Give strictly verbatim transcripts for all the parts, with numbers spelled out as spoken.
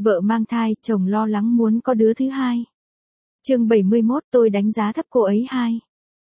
Vợ mang thai, chồng lo lắng muốn có đứa thứ hai. Chương bảy mươi mốt, tôi đánh giá thấp cô ấy hai.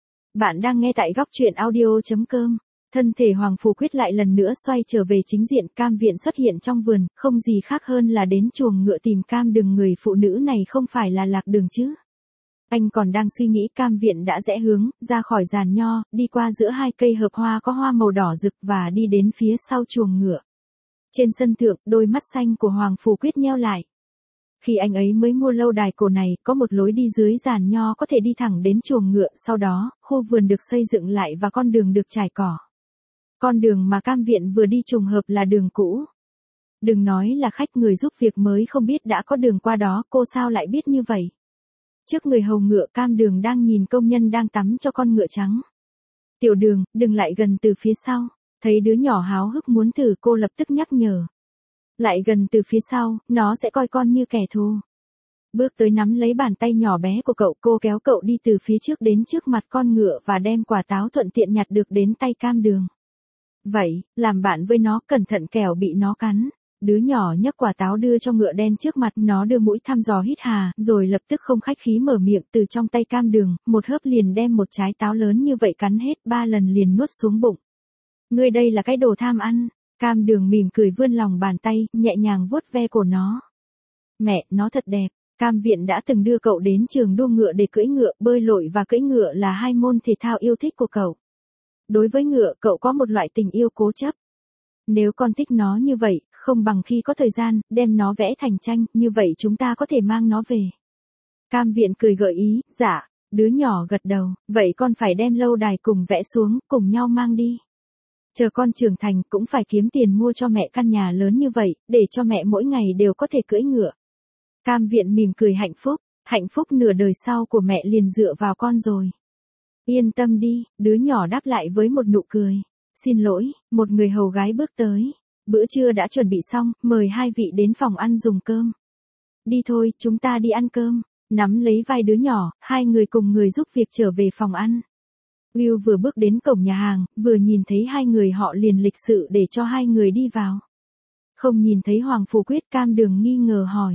Bạn đang nghe tại góc truyện audio chấm com. Thân thể Hoàng Phủ Quyết lại lần nữa xoay trở về chính diện, Cam Viện xuất hiện trong vườn, không gì khác hơn là đến chuồng ngựa tìm Cam Đường, người phụ nữ này không phải là Lạc Đường chứ. Anh còn đang suy nghĩ, Cam Viện đã rẽ hướng ra khỏi giàn nho, đi qua giữa hai cây hợp hoa có hoa màu đỏ rực và đi đến phía sau chuồng ngựa. Trên sân thượng, đôi mắt xanh của Hoàng Phủ Quyết nheo lại. Khi anh ấy mới mua lâu đài cổ này, có một lối đi dưới giàn nho có thể đi thẳng đến chuồng ngựa, sau đó, khu vườn được xây dựng lại và con đường được trải cỏ. Con đường mà Cam Viện vừa đi trùng hợp là đường cũ. Đừng nói là khách, người giúp việc mới không biết đã có đường qua đó, cô sao lại biết như vậy? Trước người hầu ngựa, Cam Đường đang nhìn công nhân đang tắm cho con ngựa trắng. Tiểu Đường, đừng lại gần từ phía sau. Thấy đứa nhỏ háo hức muốn thử, cô lập tức nhắc nhở. Lại gần từ phía sau, nó sẽ coi con như kẻ thù. Bước tới nắm lấy bàn tay nhỏ bé của cậu, cô kéo cậu đi từ phía trước đến trước mặt con ngựa và đem quả táo thuận tiện nhặt được đến tay Cam Đường. Vậy, làm bạn với nó, cẩn thận kẻo bị nó cắn. Đứa nhỏ nhấc quả táo đưa cho ngựa đen trước mặt, nó đưa mũi thăm dò hít hà, rồi lập tức không khách khí mở miệng, từ trong tay Cam Đường, một hớp liền đem một trái táo lớn như vậy cắn hết, ba lần liền nuốt xuống bụng. Ngươi đây là cái đồ tham ăn. Cam Đường mỉm cười vươn lòng bàn tay, nhẹ nhàng vuốt ve cổ nó. Mẹ, nó thật đẹp. Cam Viện đã từng đưa cậu đến trường đua ngựa để cưỡi ngựa, bơi lội và cưỡi ngựa là hai môn thể thao yêu thích của cậu. Đối với ngựa, cậu có một loại tình yêu cố chấp. Nếu con thích nó như vậy, không bằng khi có thời gian, đem nó vẽ thành tranh, như vậy chúng ta có thể mang nó về. Cam Viện cười gợi ý, dạ, đứa nhỏ gật đầu, vậy con phải đem lâu đài cùng vẽ xuống, cùng nhau mang đi. Chờ con trưởng thành, cũng phải kiếm tiền mua cho mẹ căn nhà lớn như vậy, để cho mẹ mỗi ngày đều có thể cưỡi ngựa. Cam Viện mỉm cười hạnh phúc, hạnh phúc nửa đời sau của mẹ liền dựa vào con rồi. Yên tâm đi, đứa nhỏ đáp lại với một nụ cười. Xin lỗi, một người hầu gái bước tới. Bữa trưa đã chuẩn bị xong, mời hai vị đến phòng ăn dùng cơm. Đi thôi, chúng ta đi ăn cơm. Nắm lấy vai đứa nhỏ, hai người cùng người giúp việc trở về phòng ăn. Will vừa bước đến cổng nhà hàng, vừa nhìn thấy hai người họ liền lịch sự để cho hai người đi vào. Không nhìn thấy Hoàng Phủ Quyết, Cam Đường nghi ngờ hỏi.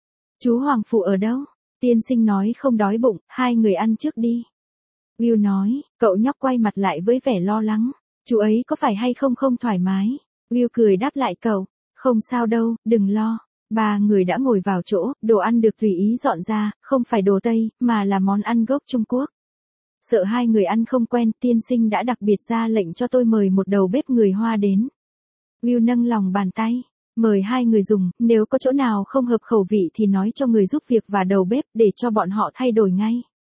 Chú Hoàng Phủ ở đâu? Tiên sinh nói không đói bụng, hai người ăn trước đi. Will nói, cậu nhóc quay mặt lại với vẻ lo lắng. Chú ấy có phải hay không không thoải mái? Will cười đáp lại cậu, không sao đâu, đừng lo. Ba người đã ngồi vào chỗ, đồ ăn được tùy ý dọn ra, không phải đồ Tây, mà là món ăn gốc Trung Quốc. Sợ hai người ăn không quen, tiên sinh đã đặc biệt ra lệnh cho tôi mời một đầu bếp người Hoa đến. Will nâng lòng bàn tay, mời hai người dùng, nếu có chỗ nào không hợp khẩu vị thì nói cho người giúp việc và đầu bếp để cho bọn họ thay đổi ngay.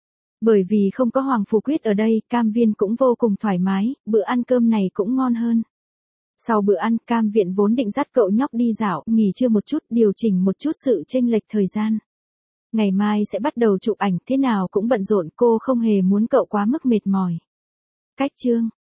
Bởi vì không có Hoàng Phủ Quyết ở đây, Cam Viên cũng vô cùng thoải mái, bữa ăn cơm này cũng ngon hơn. Sau bữa ăn, Cam Viện vốn định dắt cậu nhóc đi dạo, nghỉ trưa một chút, điều chỉnh một chút sự chênh lệch thời gian. Ngày mai sẽ bắt đầu chụp ảnh, thế nào cũng bận rộn, cô không hề muốn cậu quá mức mệt mỏi. Cách chương